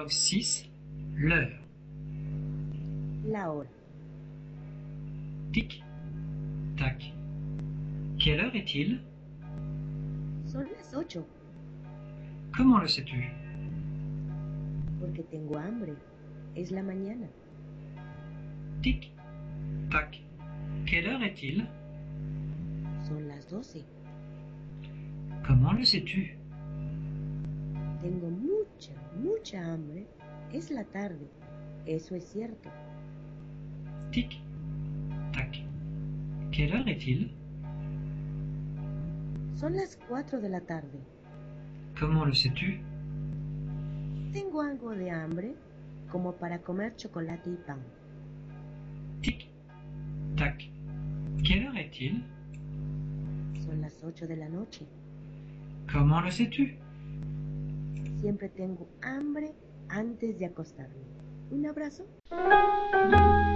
Dialogue 6. L'heure. La hora. Tic, tac. Quelle heure est-il? Son las 8, Comment le sais-tu? porque tengo hambre. Es la mañana. Tic, tac. Quelle heure est-il? Son las 12. Comment le sais-tu? Tengo mucha hambre. Es la tarde. Eso es cierto. Tic, tac. Quelle heure est-il? Son las 4 de la tarde. Comment le sais-tu? Tengo algo de hambre, como para comer chocolate y pan. Tic, tac. Quelle heure est-il? Son las 8 de la noche. Comment le sais-tu? Siempre tengo hambre antes de acostarme. ¿Un abrazo?